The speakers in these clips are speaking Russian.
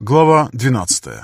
Глава 12.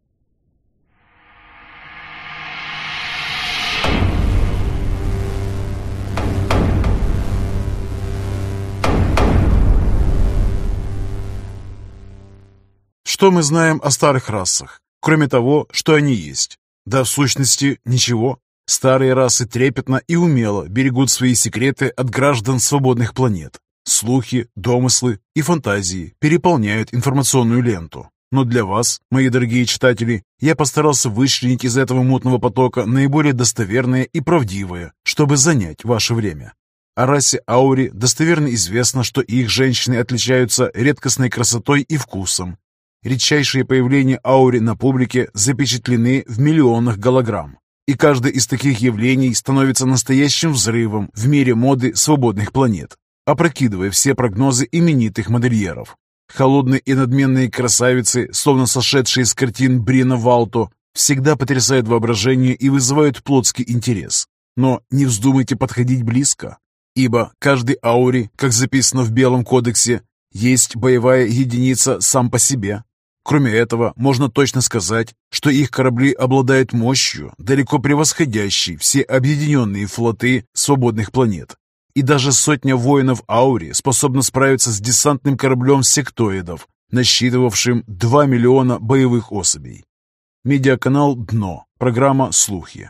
Что мы знаем о старых расах, кроме того, что они есть? Да, в сущности, ничего. Старые расы трепетно и умело берегут свои секреты от граждан свободных планет. Слухи, домыслы и фантазии переполняют информационную ленту. Но для вас, мои дорогие читатели, я постарался вычленить из этого мутного потока наиболее достоверное и правдивое, чтобы занять ваше время. О расе Аури достоверно известно, что их женщины отличаются редкостной красотой и вкусом. Редчайшие появления Аури на публике запечатлены в миллионах голограмм. И каждое из таких явлений становится настоящим взрывом в мире моды свободных планет, опрокидывая все прогнозы именитых модельеров. Холодные и надменные красавицы, словно сошедшие с картин Брина Валто, всегда потрясают воображение и вызывают плотский интерес. Но не вздумайте подходить близко, ибо каждый аури, как записано в Белом кодексе, есть боевая единица сам по себе. Кроме этого, можно точно сказать, что их корабли обладают мощью, далеко превосходящей все объединенные флоты свободных планет. И даже сотня воинов Аури способна справиться с десантным кораблем сектоидов, насчитывавшим 2 миллиона боевых особей. Медиаканал «Дно». Программа «Слухи».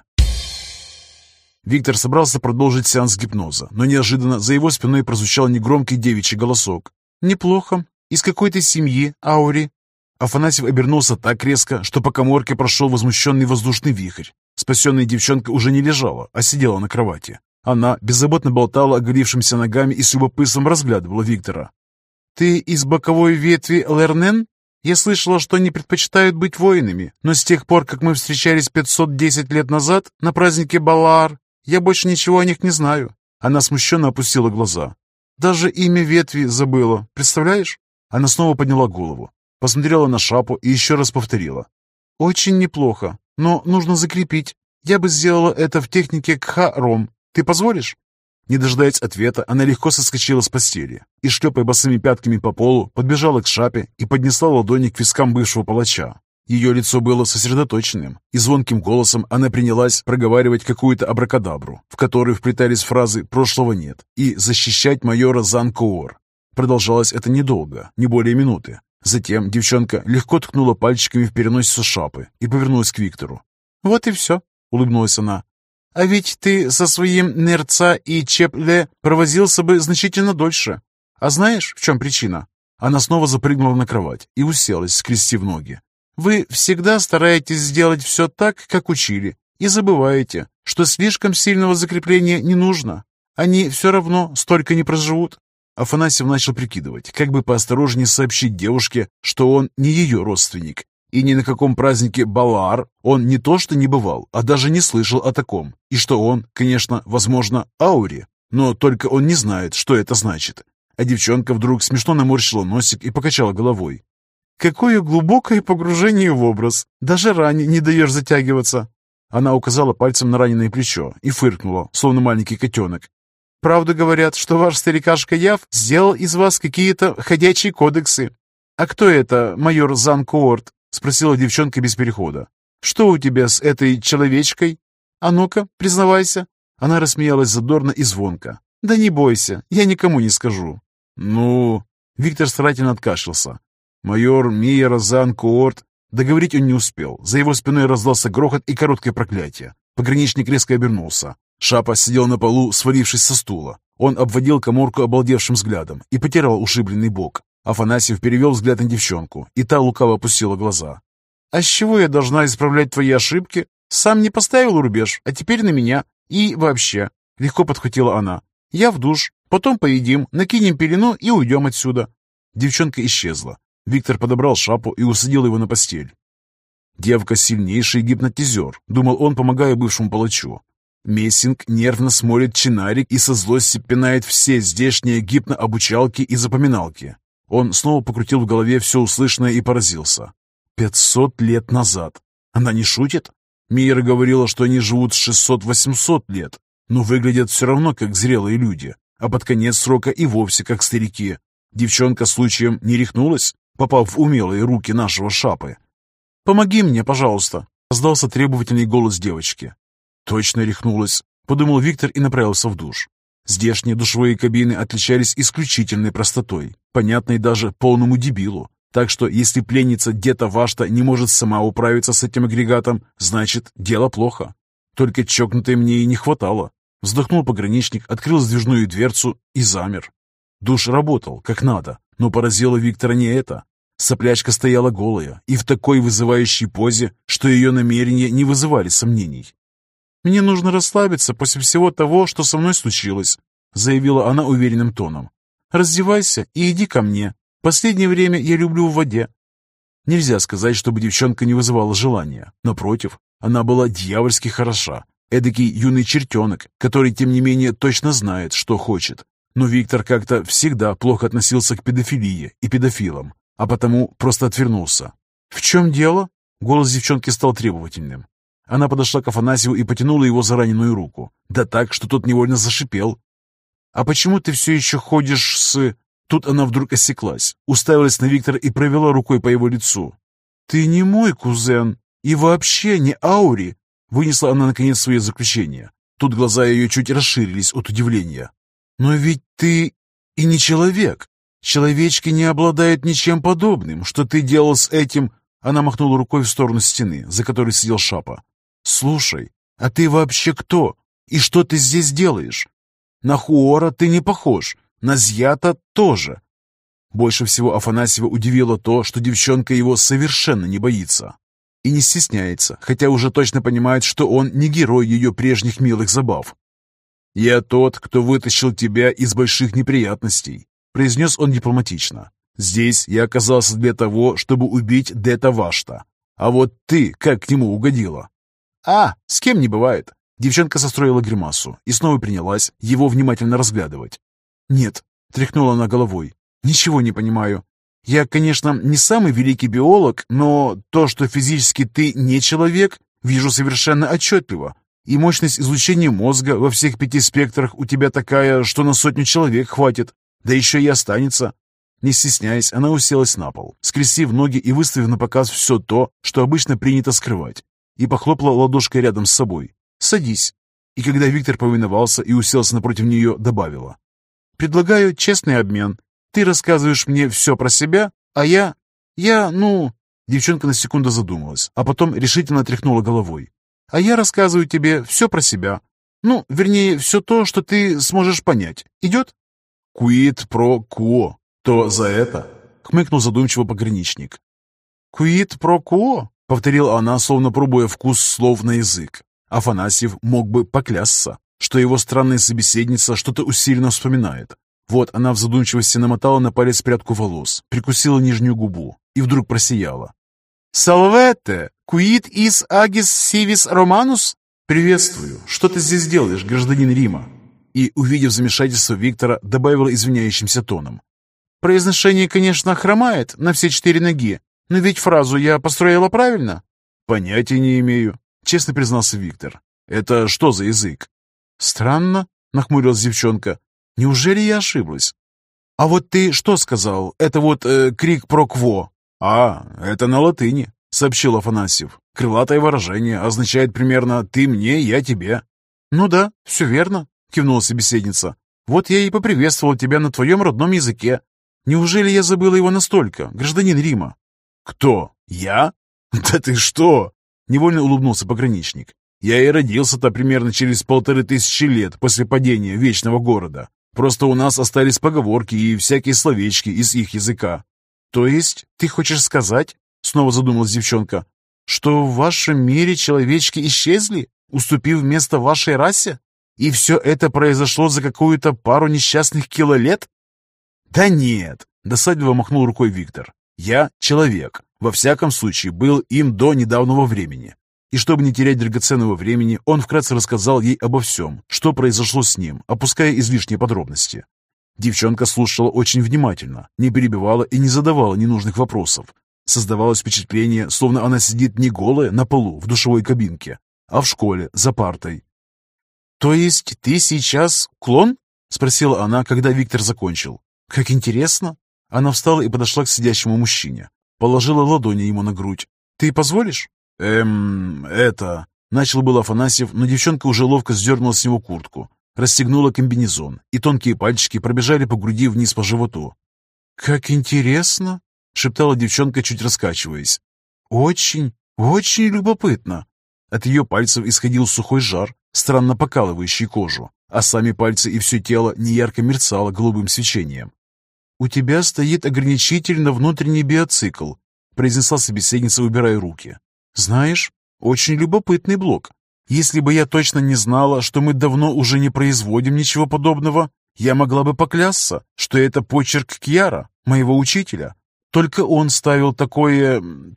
Виктор собрался продолжить сеанс гипноза, но неожиданно за его спиной прозвучал негромкий девичий голосок. «Неплохо. Из какой ты семьи, Аури?» Афанасьев обернулся так резко, что по каморке прошел возмущенный воздушный вихрь. Спасенная девчонка уже не лежала, а сидела на кровати. Она беззаботно болтала оголившимися ногами и с любопытством разглядывала Виктора. «Ты из боковой ветви Лернен? Я слышала, что они предпочитают быть воинами, но с тех пор, как мы встречались 510 лет назад на празднике Балаар, я больше ничего о них не знаю». Она смущенно опустила глаза. «Даже имя ветви забыла, представляешь?» Она снова подняла голову, посмотрела на шапу и еще раз повторила. «Очень неплохо, но нужно закрепить. Я бы сделала это в технике Кха-Ром. Ты позволишь?» Не дожидаясь ответа, она легко соскочила с постели и, шлепая босыми пятками по полу, подбежала к шапе и поднесла ладони к вискам бывшего палача. Ее лицо было сосредоточенным, и звонким голосом она принялась проговаривать какую-то абракадабру, в которую вплетались фразы «прошлого нет» и «защищать майора Зан-Коор». Продолжалось это недолго, не более минуты. Затем девчонка легко ткнула пальчиками в переносицу шапы и повернулась к Виктору. «Вот и все», — улыбнулась она. «А ведь ты со своим Нерца и Чепле провозился бы значительно дольше. А знаешь, в чем причина?» Она снова запрыгнула на кровать и уселась, скрестив ноги. «Вы всегда стараетесь сделать все так, как учили, и забываете, что слишком сильного закрепления не нужно. Они все равно столько не проживут». Афанасьев начал прикидывать, как бы поосторожнее сообщить девушке, что он не ее родственник, и ни на каком празднике Балаар он не то что не бывал, а даже не слышал о таком, и что он, конечно, возможно, Аури, но только он не знает, что это значит. А девчонка вдруг смешно наморщила носик и покачала головой. «Какое глубокое погружение в образ! Даже ране не даешь затягиваться!» Она указала пальцем на раненое плечо и фыркнула, словно маленький котенок. «Правду говорят, что ваш старикашка Яв сделал из вас какие-то ходячие кодексы. А кто это, майор Зан-Куорт?» — спросила девчонка без перехода. «Что у тебя с этой человечкой? А ну-ка, признавайся». Она рассмеялась задорно и звонко. «Да не бойся, я никому не скажу». «Ну...» — Виктор старательно откашлялся. «Майор Миера Зан-Куорт...» Договорить он не успел. За его спиной раздался грохот и короткое проклятие. Пограничник резко обернулся. Шапа сидел на полу, свалившись со стула. Он обводил каморку обалдевшим взглядом и потирал ушибленный бок. Афанасьев перевел взгляд на девчонку, и та лукаво опустила глаза. «А с чего я должна исправлять твои ошибки? Сам не поставил рубеж, а теперь на меня. И вообще...» — легко подхватила она. «Я в душ, потом поедим, накинем пелену и уйдем отсюда». Девчонка исчезла. Виктор подобрал шапу и усадил его на постель. «Девка — сильнейший гипнотизер», — думал он, помогая бывшему палачу. Мессинг нервно смолит чинарик и со злости пинает все здешние гипнообучалки и запоминалки. Он снова покрутил в голове все услышанное и поразился. 500 лет назад. Она не шутит? Мира говорила, что они живут с 600-800 лет, но выглядят все равно как зрелые люди, а под конец срока и вовсе как старики. Девчонка случаем не рехнулась? попав в умелые руки нашего Шапы. «Помоги мне, пожалуйста», — раздался требовательный голос девочки. «Точно рехнулась», — подумал Виктор и направился в душ. Здешние душевые кабины отличались исключительной простотой, понятной даже полному дебилу. Так что, если пленница Дета Вашта не может сама управиться с этим агрегатом, значит, дело плохо. Только чокнутой мне и не хватало. Вздохнул пограничник, открыл сдвижную дверцу и замер. Душ работал, как надо, но поразило Виктора не это. Соплячка стояла голая и в такой вызывающей позе, что ее намерения не вызывали сомнений. «Мне нужно расслабиться после всего того, что со мной случилось», заявила она уверенным тоном. «Раздевайся и иди ко мне. Последнее время я люблю в воде». Нельзя сказать, чтобы девчонка не вызывала желания. Напротив, она была дьявольски хороша. Эдакий юный чертенок, который, тем не менее, точно знает, что хочет. Но Виктор как-то всегда плохо относился к педофилии и педофилам, а потому просто отвернулся. «В чем дело?» Голос девчонки стал требовательным. Она подошла к Афанасьеву и потянула его за раненую руку. Да так, что тот невольно зашипел. «А почему ты все еще ходишь с...» Тут она вдруг осеклась, уставилась на Виктора и провела рукой по его лицу. «Ты не мой кузен и вообще не Аури», вынесла она наконец свое заключение. Тут глаза ее чуть расширились от удивления. «Но ведь ты и не человек. Человечки не обладают ничем подобным. Что ты делал с этим?» Она махнула рукой в сторону стены, за которой сидел Шапа. «Слушай, а ты вообще кто? И что ты здесь делаешь? На Хуора ты не похож, на Зята тоже». Больше всего Афанасьева удивило то, что девчонка его совершенно не боится. И не стесняется, хотя уже точно понимает, что он не герой ее прежних милых забав. «Я тот, кто вытащил тебя из больших неприятностей», произнес он дипломатично. «Здесь я оказался для того, чтобы убить Дета Вашта. А вот ты как к нему угодила?» «А, с кем не бывает». Девчонка состроила гримасу и снова принялась его внимательно разглядывать. «Нет», — тряхнула она головой, — «ничего не понимаю. Я, конечно, не самый великий биолог, но то, что физически ты не человек, вижу совершенно отчетливо. И мощность излучения мозга во всех 5 спектрах у тебя такая, что на 100 человек хватит, да еще и останется». Не стесняясь, она уселась на пол, скрестив ноги и выставив на показ все то, что обычно принято скрывать, и похлопала ладошкой рядом с собой. «Садись». И когда Виктор повиновался и уселся напротив нее, добавила. «Предлагаю честный обмен. Ты рассказываешь мне все про себя, а я... Девчонка на секунду задумалась, а потом решительно тряхнула головой. «А я рассказываю тебе все про себя. Ну, вернее, все то, что ты сможешь понять. Идет?» «Quid pro quo. То за это?» — хмыкнул задумчиво пограничник. «Quid pro quo?» — повторила она, словно пробуя вкус слов на язык. Афанасьев мог бы поклясться, что его странная собеседница что-то усиленно вспоминает. Вот она в задумчивости намотала на палец прядку волос, прикусила нижнюю губу и вдруг просияла. «Салвете! Quid is agis civis Romanus?» «Приветствую! Что ты здесь делаешь, гражданин Рима?» И, увидев замешательство Виктора, добавила извиняющимся тоном. «Произношение, конечно, хромает на все 4 ноги, но ведь фразу я построила правильно?» «Понятия не имею», — честно признался Виктор. «Это что за язык?» «Странно», — нахмурилась девчонка. «Неужели я ошиблась?» «А вот ты что сказал? Это вот крик про кво?» «А, это на латыни», — сообщил Афанасьев. «Крылатое выражение означает примерно «ты мне, я тебе». «Ну да, все верно», — кивнула собеседница. «Вот я и поприветствовал тебя на твоем родном языке. Неужели я забыла его настолько, гражданин Рима?» «Кто? Я? Да ты что?» — невольно улыбнулся пограничник. «Я и родился-то примерно через 1500 лет после падения Вечного Города. Просто у нас остались поговорки и всякие словечки из их языка». «То есть ты хочешь сказать, — снова задумалась девчонка, — что в вашем мире человечки исчезли, уступив место вашей расе? И все это произошло за какую-то пару несчастных килолет?» «Да нет!» — досадливо махнул рукой Виктор. «Я человек. Во всяком случае, был им до недавнего времени». И чтобы не терять драгоценного времени, он вкратце рассказал ей обо всем, что произошло с ним, опуская излишние подробности. Девчонка слушала очень внимательно, не перебивала и не задавала ненужных вопросов. Создавалось впечатление, словно она сидит не голая на полу в душевой кабинке, а в школе, за партой. «То есть ты сейчас клон?» — спросила она, когда Виктор закончил. «Как интересно. Она встала и подошла к сидящему мужчине. Положила ладони ему на грудь. «Ты позволишь?» Это...» Начал был Афанасьев, но девчонка уже ловко сдернула с него куртку, расстегнула комбинезон, и тонкие пальчики пробежали по груди вниз по животу. «Как интересно!» — шептала девчонка, чуть раскачиваясь. «Очень, очень любопытно!» От ее пальцев исходил сухой жар, странно покалывающий кожу, а сами пальцы и все тело неярко мерцало голубым свечением. «У тебя стоит ограничитель на внутренний биоцикл», — произнесла собеседница, убирая руки. «Знаешь, очень любопытный блок. Если бы я точно не знала, что мы давно уже не производим ничего подобного, я могла бы поклясться, что это почерк Кьяра, моего учителя. Только он ставил такое...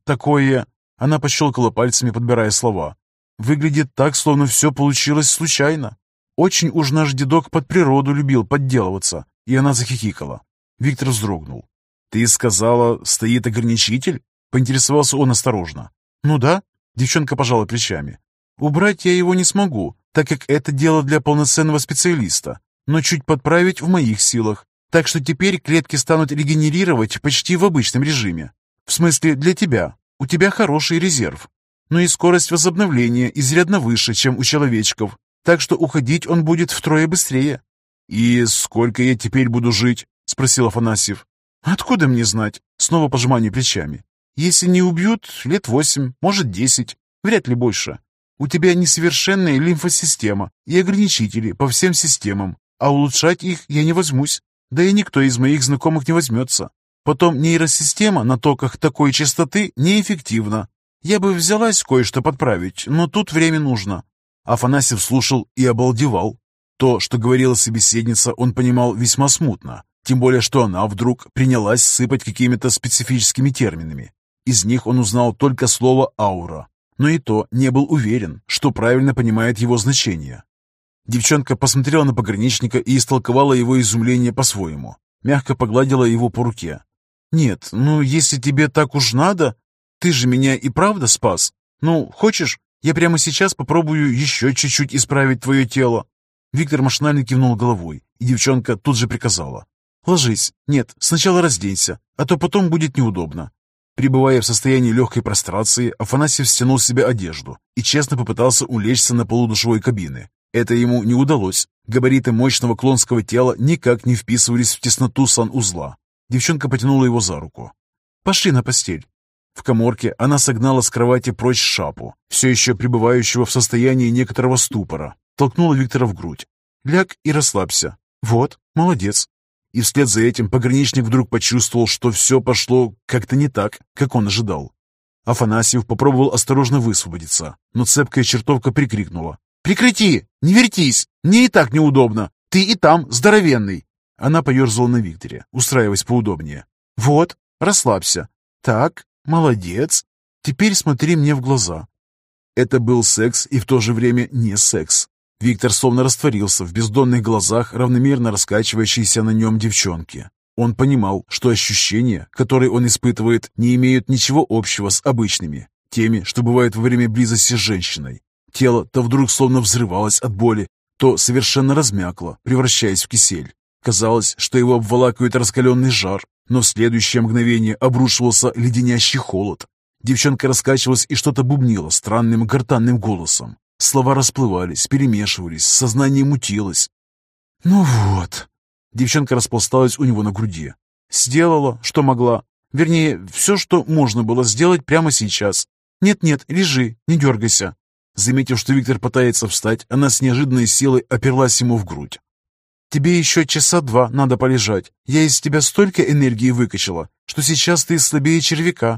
Она пощелкала пальцами, подбирая слова. Выглядит так, словно все получилось случайно. Очень уж наш дедок под природу любил подделываться». И она захихикала. Виктор вздрогнул. «Ты сказала, стоит ограничитель?» Поинтересовался он осторожно. «Ну да», — девчонка пожала плечами. «Убрать я его не смогу, так как это дело для полноценного специалиста, но чуть подправить в моих силах. Так что теперь клетки станут регенерировать почти в обычном режиме. В смысле, для тебя. У тебя хороший резерв. Но и скорость возобновления изрядно выше, чем у человечков, так что уходить он будет втрое быстрее». «И сколько я теперь буду жить?» — спросил Афанасьев. «Откуда мне знать?» — снова пожимание плечами. «Если не убьют, лет 8, может 10, вряд ли больше. У тебя несовершенная лимфосистема и ограничители по всем системам, а улучшать их я не возьмусь, да и никто из моих знакомых не возьмется. Потом нейросистема на токах такой частоты неэффективна. Я бы взялась кое-что подправить, но тут время нужно». Афанасьев слушал и обалдевал. То, что говорила собеседница, он понимал весьма смутно, тем более что она вдруг принялась сыпать какими-то специфическими терминами. Из них он узнал только слово «аура», но и то не был уверен, что правильно понимает его значение. Девчонка посмотрела на пограничника и истолковала его изумление по-своему. Мягко погладила его по руке. «Нет, ну если тебе так уж надо, ты же меня и правда спас. Ну, хочешь, я прямо сейчас попробую еще чуть-чуть исправить твое тело?» Виктор машинально кивнул головой, и девчонка тут же приказала. «Ложись. Нет, сначала разденься, а то потом будет неудобно». Пребывая в состоянии легкой прострации, Афанасьев стянул с себя одежду и честно попытался улечься на полу душевой кабины. Это ему не удалось. Габариты мощного клонского тела никак не вписывались в тесноту санузла. Девчонка потянула его за руку. «Пошли на постель». В каморке она согнала с кровати прочь шапу, все еще пребывающего в состоянии некоторого ступора. Толкнула Виктора в грудь. «Ляг и расслабься. Вот, молодец». И вслед за этим пограничник вдруг почувствовал, что все пошло как-то не так, как он ожидал. Афанасьев попробовал осторожно высвободиться, но цепкая чертовка прикрикнула. «Прекрати! Не вертись! Мне и так неудобно! Ты и там здоровенный!» Она поерзала на Викторе, устраиваясь поудобнее. «Вот, расслабься. Так, молодец. Теперь смотри мне в глаза». Это был секс и в то же время не секс. Виктор словно растворился в бездонных глазах, равномерно раскачивающейся на нем девчонки. Он понимал, что ощущения, которые он испытывает, не имеют ничего общего с обычными, теми, что бывают во время близости с женщиной. Тело то вдруг словно взрывалось от боли, то совершенно размякло, превращаясь в кисель. Казалось, что его обволакивает раскаленный жар, но в следующее мгновение обрушивался леденящий холод. Девчонка раскачивалась и что-то бубнила странным гортанным голосом. Слова расплывались, перемешивались, сознание мутилось. «Ну вот...» Девчонка распласталась у него на груди. «Сделала, что могла. Вернее, все, что можно было сделать прямо сейчас. Нет-нет, лежи, не дергайся». Заметив, что Виктор пытается встать, она с неожиданной силой оперлась ему в грудь. «Тебе еще часа 2 надо полежать. Я из тебя столько энергии выкачала, что сейчас ты слабее червяка».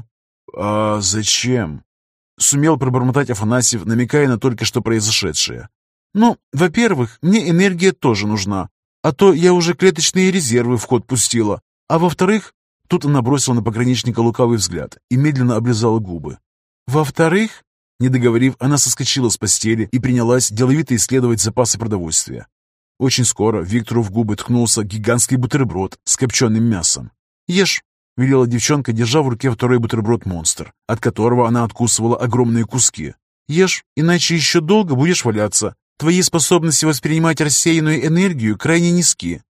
«А зачем?» Сумел пробормотать Афанасьев, намекая на только что произошедшее. «Ну, во-первых, мне энергия тоже нужна, а то я уже клеточные резервы в ход пустила. А во-вторых...» Тут она бросила на пограничника лукавый взгляд и медленно облизала губы. «Во-вторых...» Не договорив, она соскочила с постели и принялась деловито исследовать запасы продовольствия. Очень скоро Виктору в губы ткнулся гигантский бутерброд с копченым мясом. «Ешь!» — велела девчонка, держа в руке второй бутерброд-монстр, от которого она откусывала огромные куски. «Ешь, иначе еще долго будешь валяться. Твои способности воспринимать рассеянную энергию крайне низки.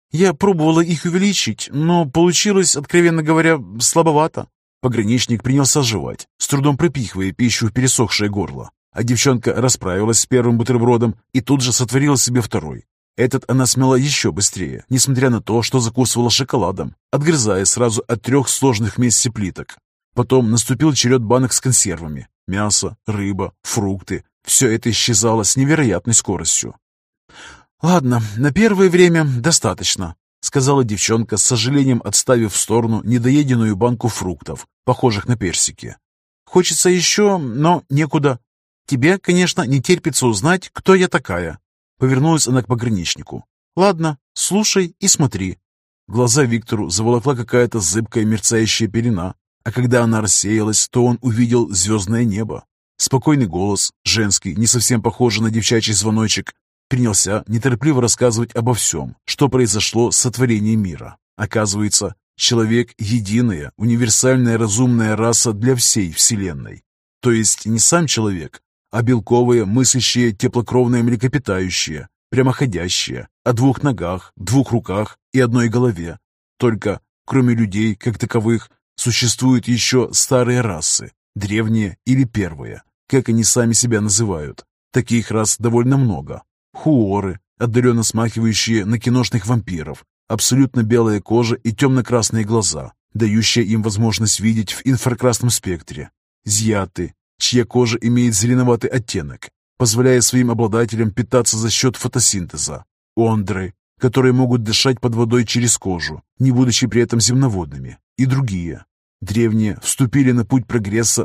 Я пробовала их увеличить, но получилось, откровенно говоря, слабовато». Пограничник принялся жевать, с трудом пропихивая пищу в пересохшее горло. А девчонка расправилась с первым бутербродом и тут же сотворила себе второй. Этот она смела еще быстрее, несмотря на то, что закусывала шоколадом, отгрызая сразу от 3 сложных вместе плиток. Потом наступил черед банок с консервами. Мясо, рыба, фрукты. Все это исчезало с невероятной скоростью. «Ладно, на первое время достаточно», — сказала девчонка, с сожалением отставив в сторону недоеденную банку фруктов, похожих на персики. «Хочется еще, но некуда. Тебе, конечно, не терпится узнать, кто я такая». Повернулась она к пограничнику. «Ладно, слушай и смотри». Глаза Виктору заволокла какая-то зыбкая мерцающая пелена, а когда она рассеялась, то он увидел звездное небо. Спокойный голос, женский, не совсем похожий на девчачий звоночек, принялся неторопливо рассказывать обо всем, что произошло с сотворением мира. Оказывается, человек — единая, универсальная разумная раса для всей Вселенной. То есть не сам человек, а белковое, мыслящее, теплокровное млекопитающее, прямоходящее, о 2 ногах, 2 руках и 1 голове. Только, кроме людей, как таковых, существуют еще старые расы, древние или первые, как они сами себя называют. Таких рас довольно много. Хуоры, отдаленно смахивающие на киношных вампиров, абсолютно белая кожа и темно-красные глаза, дающие им возможность видеть в инфракрасном спектре. Зьяты, чья кожа имеет зеленоватый оттенок, позволяя своим обладателям питаться за счет фотосинтеза. Ондры, которые могут дышать под водой через кожу, не будучи при этом земноводными, и другие. Древние вступили на путь прогресса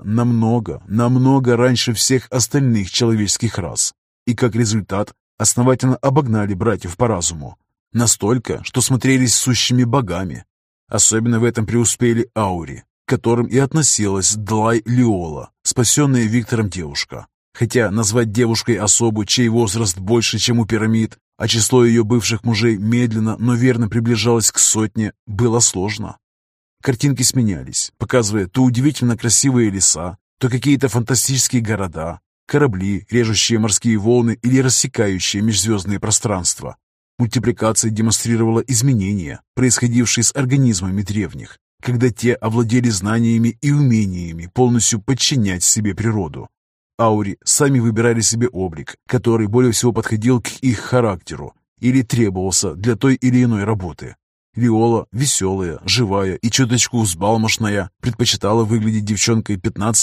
намного раньше всех остальных человеческих рас, и как результат основательно обогнали братьев по разуму. Настолько, что смотрелись сущими богами. Особенно в этом преуспели аури, к которым и относилась Длай Лиола, спасенная Виктором девушка. Хотя назвать девушкой особу, чей возраст больше, чем у пирамид, а число ее бывших мужей медленно, но верно приближалось к 100, было сложно. Картинки сменялись, показывая то удивительно красивые леса, то какие-то фантастические города, корабли, режущие морские волны или рассекающие межзвездные пространства. Мультипликация демонстрировала изменения, происходившие с организмами древних, когда те овладели знаниями и умениями полностью подчинять себе природу. Аури сами выбирали себе облик, который более всего подходил к их характеру или требовался для той или иной работы. Лиола, веселая, живая и чуточку взбалмошная, предпочитала выглядеть девчонкой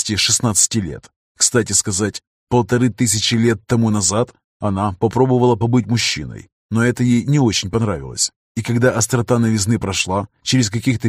15-16 лет. Кстати сказать, 1500 лет тому назад она попробовала побыть мужчиной, но это ей не очень понравилось. И когда острота новизны прошла, через каких-то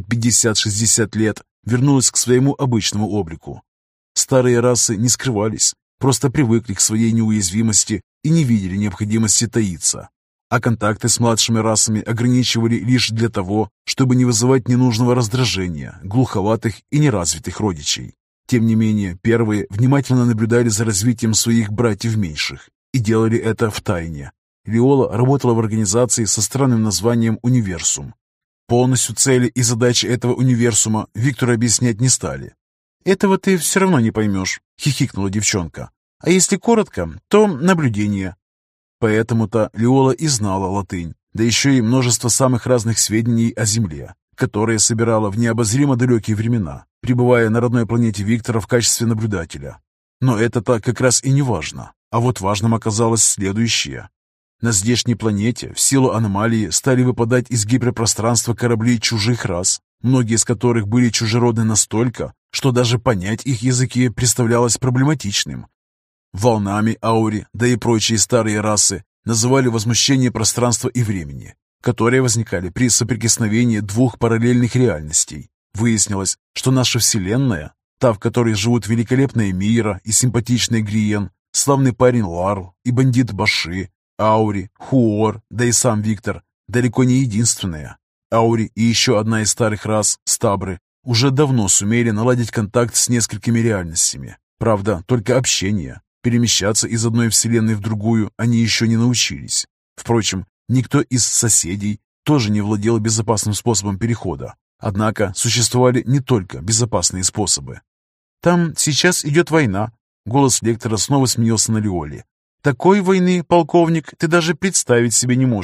50-60 лет вернулась к своему обычному облику. Старые расы не скрывались, просто привыкли к своей неуязвимости и не видели необходимости таиться. А контакты с младшими расами ограничивали лишь для того, чтобы не вызывать ненужного раздражения глуховатых и неразвитых родичей. Тем не менее, первые внимательно наблюдали за развитием своих братьев меньших и делали это втайне. Лиола работала в организации со странным названием «Универсум». Полностью цели и задачи этого универсума Виктору объяснять не стали. «Этого ты все равно не поймешь», — хихикнула девчонка. «А если коротко, то наблюдение». Поэтому-то Лиола и знала латынь, да еще и множество самых разных сведений о Земле, которые собирала в необозримо далекие времена, пребывая на родной планете Виктора в качестве наблюдателя. Но это-то как раз и не важно. А вот важным оказалось следующее. На здешней планете в силу аномалии стали выпадать из гиперпространства корабли чужих рас, многие из которых были чужеродны настолько, что даже понять их языки представлялось проблематичным. Волнами аури, да и прочие старые расы называли возмущение пространства и времени, которые возникали при соприкосновении 2 параллельных реальностей. Выяснилось, что наша Вселенная, та, в которой живут великолепная Мира и симпатичный Гриен, славный парень Ларл и бандит Баши, аури, Хуор, да и сам Виктор, далеко не единственная. Аури и еще одна из старых рас, Стабры, уже давно сумели наладить контакт с несколькими реальностями. Правда, только общение. Перемещаться из одной вселенной в другую они еще не научились. Впрочем, никто из соседей тоже не владел безопасным способом перехода. Однако существовали не только безопасные способы. «Там сейчас идет война», — голос лектора снова сменился на Лиоле. «Такой войны, полковник, ты даже представить себе не можешь.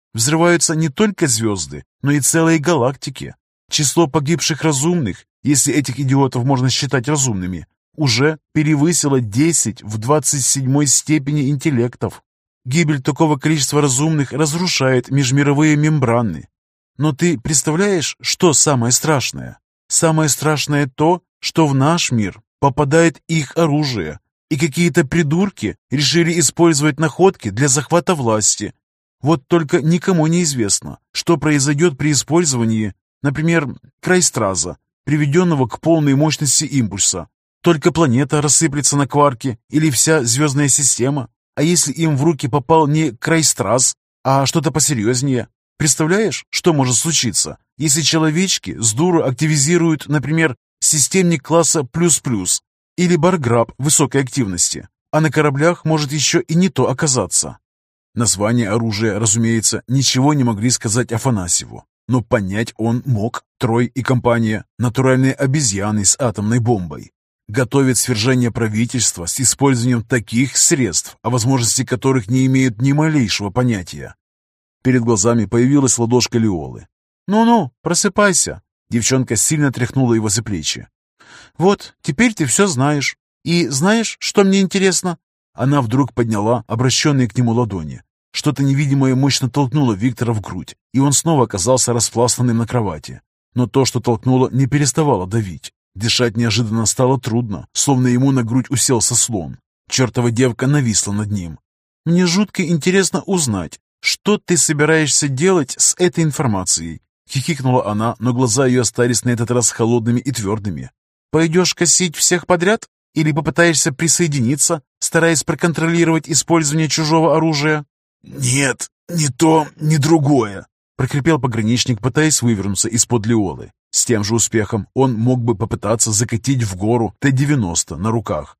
взрываются не только звезды, но и целые галактики. Число погибших разумных, если этих идиотов можно считать разумными, уже превысило 10 в 27 степени интеллектов. Гибель такого количества разумных разрушает межмировые мембраны. Но ты представляешь, что самое страшное? Самое страшное то, что в наш мир попадает их оружие, и какие-то придурки решили использовать находки для захвата власти. Вот только никому не известно, что произойдет при использовании, например, крайстраза, приведенного к полной мощности импульса. Только планета рассыплется на кварки или вся звездная система. А если им в руки попал не крайстраз, а что-то посерьезнее? Представляешь, что может случиться, если человечки с дуру активизируют, например, системник класса ++ или барграб высокой активности, а на кораблях может еще и не то оказаться? Название оружия, разумеется, ничего не могли сказать Афанасьеву, но понять он мог. Трой и компания – натуральные обезьяны с атомной бомбой. Готовят свержение правительства с использованием таких средств, о возможности которых не имеют ни малейшего понятия. Перед глазами появилась ладошка Лиолы. «Ну-ну, просыпайся!» Девчонка сильно тряхнула его за плечи. «Вот, теперь ты все знаешь. И знаешь, что мне интересно?» Она вдруг подняла обращенные к нему ладони. Что-то невидимое мощно толкнуло Виктора в грудь, и он снова оказался распластанным на кровати. Но то, что толкнуло, не переставало давить. Дышать неожиданно стало трудно, словно ему на грудь уселся слон. Чертова девка нависла над ним. «Мне жутко интересно узнать, что ты собираешься делать с этой информацией?» Хихикнула она, но глаза ее остались на этот раз холодными и твердыми. «Пойдешь косить всех подряд? Или попытаешься присоединиться, стараясь проконтролировать использование чужого оружия?» «Нет, ни то, ни другое», — прокрепел пограничник, пытаясь вывернуться из-под Лиолы. С тем же успехом он мог бы попытаться закатить в гору Т-90 на руках.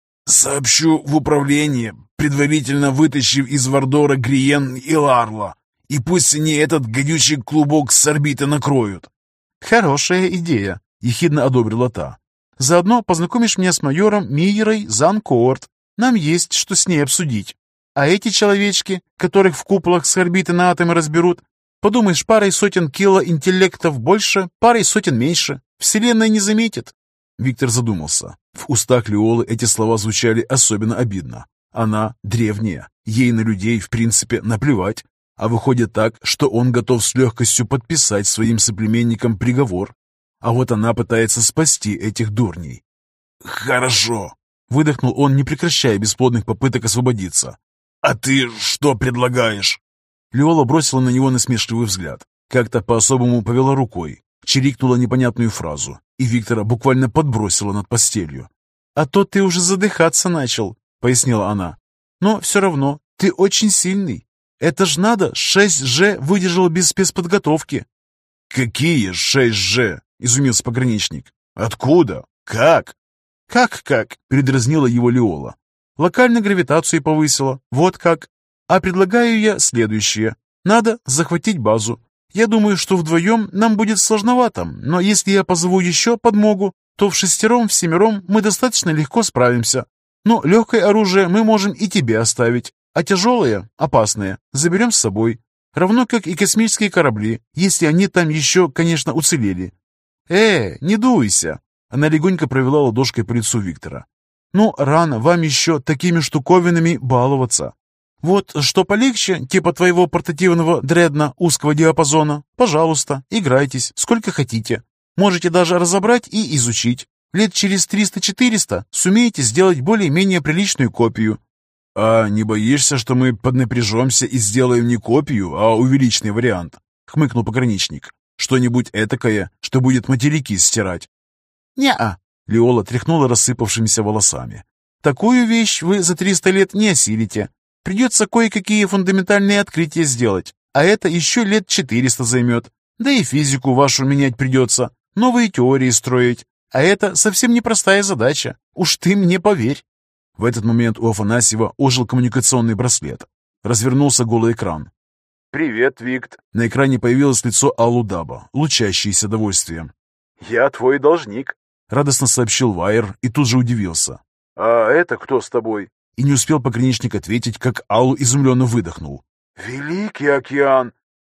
«Сообщу в управление, предварительно вытащив из Вардора Гриен и Ларла, и пусть они этот гадючий клубок с орбиты накроют». «Хорошая идея», — ехидно одобрила та. «Заодно познакомишь меня с майором Мийерой Занкоорт. Нам есть что с ней обсудить. А эти человечки, которых в куполах с орбиты на атомы разберут, подумаешь, парой сотен кило интеллектов больше, парой сотен меньше. Вселенная не заметит». Виктор задумался. В устах Лиолы эти слова звучали особенно обидно. Она древняя, ей на людей в принципе наплевать. А выходит так, что он готов с легкостью подписать своим соплеменникам приговор. А вот она пытается спасти этих дурней. «Хорошо», — выдохнул он, не прекращая бесплодных попыток освободиться. «А ты что предлагаешь?» Лиола бросила на него насмешливый взгляд, как-то по-особому повела рукой, чирикнула непонятную фразу, и Виктора буквально подбросила над постелью. «А то ты уже задыхаться начал», — пояснила она. «Но все равно ты очень сильный. Это ж надо, 6G выдержал без спецподготовки». «Какие 6G?» — изумился пограничник. «Откуда? Как?» «Как?» — передразнила его Лиола. «Локально гравитацию повысила. Вот как. А предлагаю я следующее. Надо захватить базу. Я думаю, что вдвоем нам будет сложновато, но если я позову еще подмогу, то в 6-7 мы достаточно легко справимся. Но легкое оружие мы можем и тебе оставить, а тяжелое, опасное, заберем с собой. Равно как и космические корабли, если они там еще, конечно, уцелели». Не дуйся!» Она легонько провела ладошкой по лицу Виктора. «Ну, рано вам еще такими штуковинами баловаться. Вот что полегче, типа твоего портативного дредна узкого диапазона, пожалуйста, играйтесь, сколько хотите. Можете даже разобрать и изучить. Лет через 300-400 сумеете сделать более-менее приличную копию». «А не боишься, что мы поднапряжемся и сделаем не копию, а увеличенный вариант?» — хмыкнул пограничник. «Что-нибудь этакое, что будет материки стирать?» «Не-а», — Лиола тряхнула рассыпавшимися волосами. «Такую вещь вы за 300 лет не осилите. Придется кое-какие фундаментальные открытия сделать, а это еще лет 400 займет. Да и физику вашу менять придется, новые теории строить. А это совсем непростая задача, уж ты мне поверь». В этот момент у Афанасьева ожил коммуникационный браслет. Развернулся голый экран. «Привет, Викт». На экране появилось лицо Аллудаба, лучащееся довольствием. «Я твой должник», — радостно сообщил Вайер и тут же удивился. «А это кто с тобой?» И не успел пограничник ответить, как Аллу изумленно выдохнул. «Великий океан!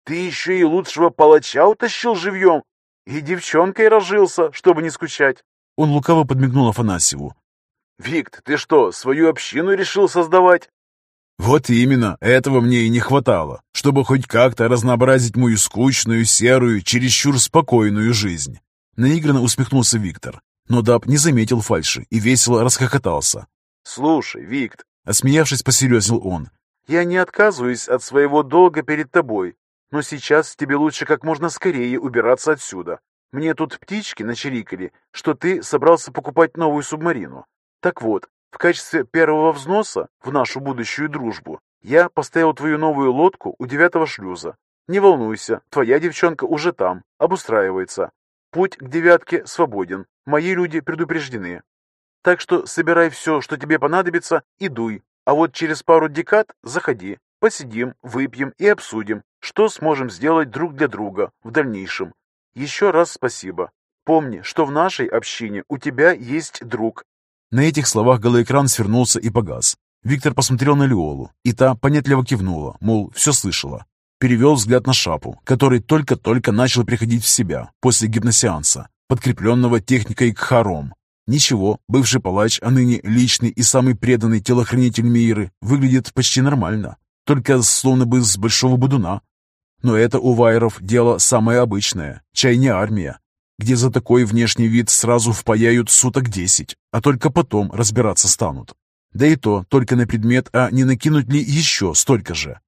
Ты еще и лучшего палача утащил живьем. И девчонкой разжился, чтобы не скучать. Он лукаво подмигнул Афанасьеву. Викт, ты что, свою общину решил создавать? Вот именно, этого мне и не хватало, чтобы хоть как-то разнообразить мою скучную, серую, чересчур спокойную жизнь. Наигранно усмехнулся Виктор, но Даб не заметил фальши и весело расхохотался. Слушай, Викт, осмеявшись, посерьезнел он. Я не отказываюсь от своего долга перед тобой, но сейчас тебе лучше как можно скорее убираться отсюда. Мне тут птички начирикали, что ты собрался покупать новую субмарину. Так вот, в качестве первого взноса в нашу будущую дружбу я поставил твою новую лодку у 9-го шлюза. Не волнуйся, твоя девчонка уже там, обустраивается. Путь к 9-ке свободен, мои люди предупреждены. Так что собирай все, что тебе понадобится, и дуй. А вот через пару декад заходи, посидим, выпьем и обсудим, что сможем сделать друг для друга в дальнейшем. Еще раз спасибо. Помни, что в нашей общине у тебя есть друг. На этих словах голоэкран свернулся и погас. Виктор посмотрел на Лиолу, и та понятливо кивнула, мол, все слышала. Перевел взгляд на Шапу, который только-только начал приходить в себя после гипносеанса, подкрепленного техникой Кхаром. Ничего, бывший палач, а ныне личный и самый преданный телохранитель Мейры, выглядит почти нормально, только словно бы с большого будуна. Но это у вайеров дело самое обычное, чай не армия, где за такой внешний вид сразу впаяют суток 10, а только потом разбираться станут. Да и то только на предмет, а не накинуть ли еще столько же.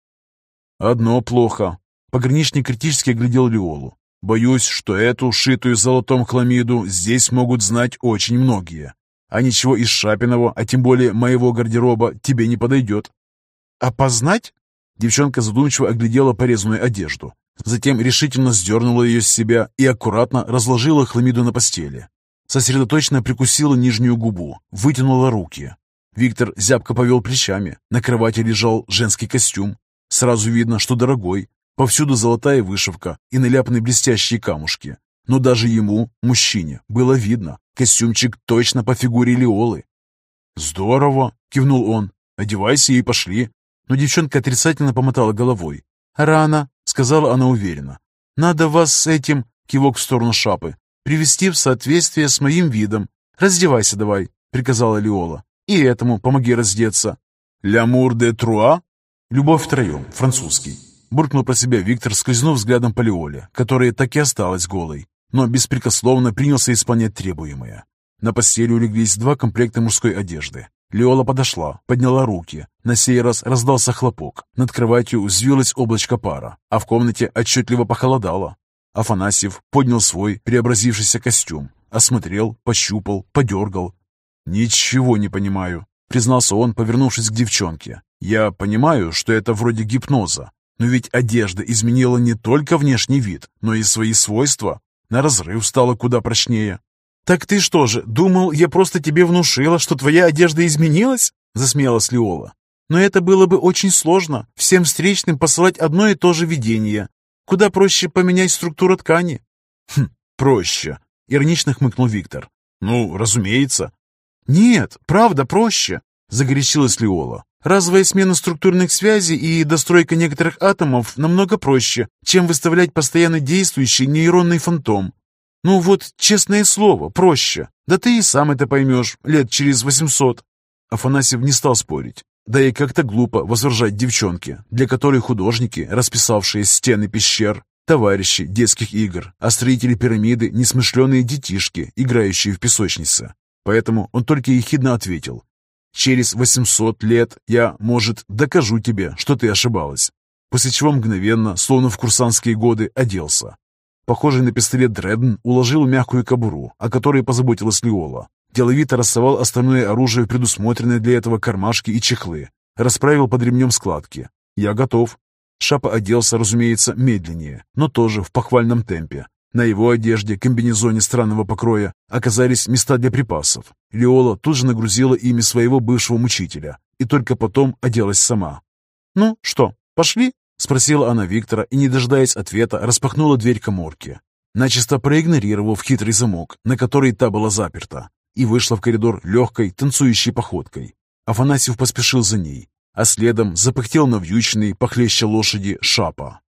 Одно плохо. Пограничник критически оглядел Лиолу. Боюсь, что эту, шитую золотом хламиду, здесь могут знать очень многие. А ничего из Шапиного, а тем более моего гардероба, тебе не подойдет. Опознать? Девчонка задумчиво оглядела порезанную одежду. Затем решительно сдернула ее с себя и аккуратно разложила хламиду на постели. Сосредоточенно прикусила нижнюю губу, вытянула руки. Виктор зябко повел плечами. На кровати лежал женский костюм. Сразу видно, что дорогой. Повсюду золотая вышивка и наляпаны блестящие камушки. Но даже ему, мужчине, было видно. Костюмчик точно по фигуре Лиолы. «Здорово!» — кивнул он. «Одевайся и пошли». Но девчонка отрицательно помотала головой. «Рано», — сказала она уверенно. «Надо вас с этим», — кивок в сторону Шапы, «привести в соответствие с моим видом. Раздевайся давай», — приказала Лиола. «И этому помоги раздеться». «Лямур де Труа?» «Любовь втроем, французский», — буркнул про себя Виктор, скользнув взглядом по Лиоле, которая так и осталась голой, но беспрекословно принялся исполнять требуемое. На постели улеглись 2 комплекта мужской одежды. Лиола подошла, подняла руки. На сей раз раздался хлопок. Над кроватью взвилось облачко пара, а в комнате отчетливо похолодало. Афанасьев поднял свой преобразившийся костюм, осмотрел, пощупал, подергал. «Ничего не понимаю», — признался он, повернувшись к девчонке. «Я понимаю, что это вроде гипноза, но ведь одежда изменила не только внешний вид, но и свои свойства. На разрыв стало куда прочнее». «Так ты что же, думал, я просто тебе внушила, что твоя одежда изменилась?» — засмеялась Лиола. «Но это было бы очень сложно, всем встречным посылать одно и то же видение. Куда проще поменять структуру ткани». Проще», — иронично хмыкнул Виктор. «Ну, разумеется». «Нет, правда проще», — загорячилась Лиола. «Разовая смена структурных связей и достройка некоторых атомов намного проще, чем выставлять постоянно действующий нейронный фантом. Ну вот, честное слово, проще. Да ты и сам это поймешь лет через 800. Афанасьев не стал спорить. Да и как-то глупо возражать девчонке, для которой художники, расписавшие стены пещер, товарищи детских игр, а строители пирамиды — несмышленые детишки, играющие в песочнице. Поэтому он только ехидно ответил: «Через 800 лет я, может, докажу тебе, что ты ошибалась». После чего мгновенно, словно в курсантские годы, оделся. Похожий на пистолет Дредн уложил мягкую кобуру, о которой позаботилась Лиола. Деловито рассовал остальное оружие в предусмотренные для этого кармашки и чехлы. Расправил под ремнем складки. «Я готов». Шапа оделся, разумеется, медленнее, но тоже в похвальном темпе. На его одежде, комбинезоне странного покроя, оказались места для припасов. Лиола тут же нагрузила ими своего бывшего мучителя и только потом оделась сама. «Ну что, пошли?» — спросила она Виктора и, не дожидаясь ответа, распахнула дверь каморки, начисто проигнорировав хитрый замок, на который та была заперта, и вышла в коридор легкой, танцующей походкой. Афанасьев поспешил за ней, а следом запыхтел навьюченный, похлеще лошади, Шапа.